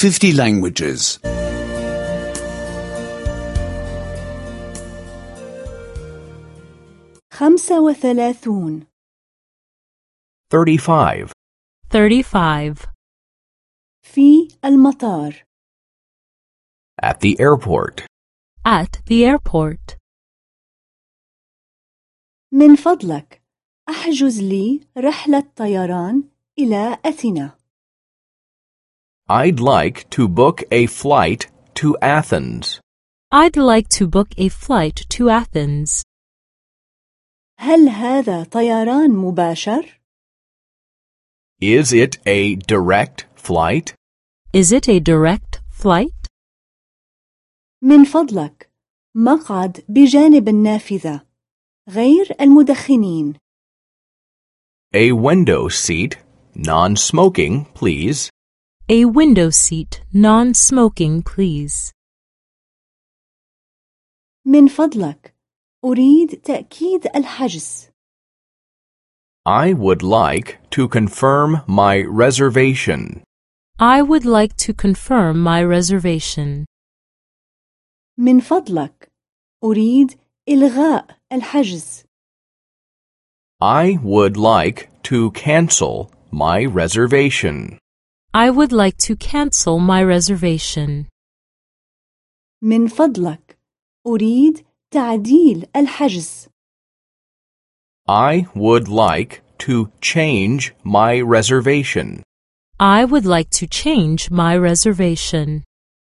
50 languages. 35 35. 35. في المطار. At the airport. At the airport. من فضلك احجز لي رحلة طيران إلى أثينا. I'd like to book a flight to Athens. I'd like to book a flight to Athens. هل هذا طيران مباشر؟ Is it a direct flight? Is it a direct flight? من فضلك مقعد بجانب النافذة غير المدخنين. A window seat, non-smoking, please. A window seat, non-smoking, please. من فضلك أريد تأكيد الحجز. I would like to confirm my reservation. I would like to confirm my reservation. من فضلك أريد إلغاء الحجز. I would like to cancel my reservation. I would like to cancel my reservation. من فضلك أريد تعديل الحجز. I would like to change my reservation. I would like to change my reservation.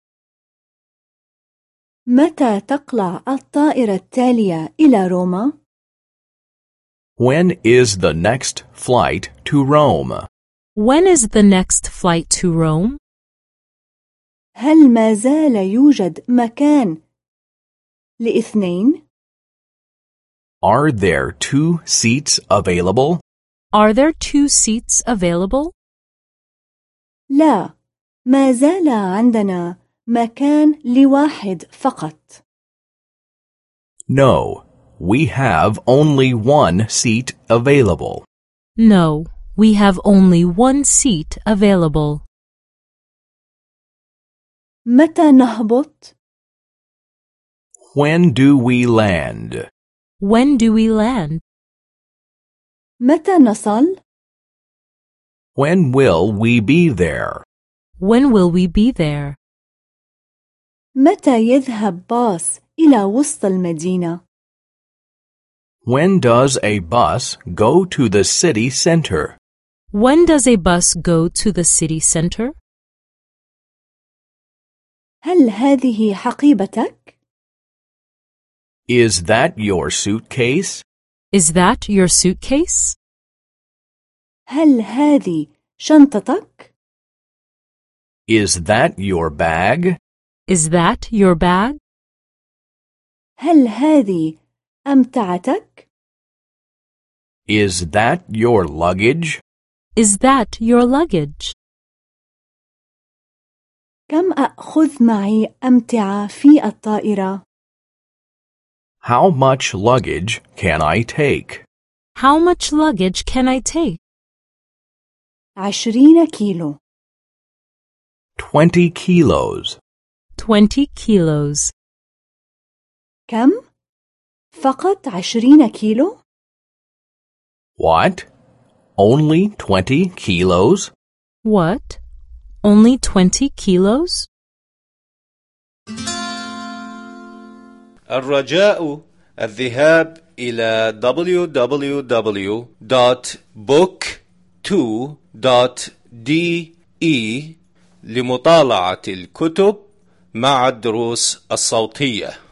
متى تقلع الطائرة التالية إلى روما؟ When is the next flight to Rome? When is the next flight to Rome? هل ما زال يوجد مكان لاثنين؟ Are there 2 seats available? Are there 2 seats available? لا، ما زال عندنا مكان لواحد فقط. No, we have only 1 seat available. No, we have only 1 seat available. متى نهبط؟ When do we land? When do we land? متى نصل؟ When will we be there? When will we be there? متى يذهب باص إلى وسط المدينة؟ When does a bus go to the city center? When does a bus go to the city center? هل هذه حقيبتك؟ Is that your suitcase? Is that your suitcase? هل هذه شنطتك؟ Is that your bag? Is that your bag? هل هذه أمتعتك؟ Is that your luggage? Is that your luggage? كم أخذ معي أمتعة في الطائرة؟ How much luggage can I take? How much luggage can I take? 20 كيلو. 20 kilos. 20 kilos. كم؟ فقط 20 كيلو؟ What? Only 20 kilos? What? Only 20 kilos? الرجاء الذهاب إلى www.book2.de لمطالعة الكتب مع الدروس الصوتية.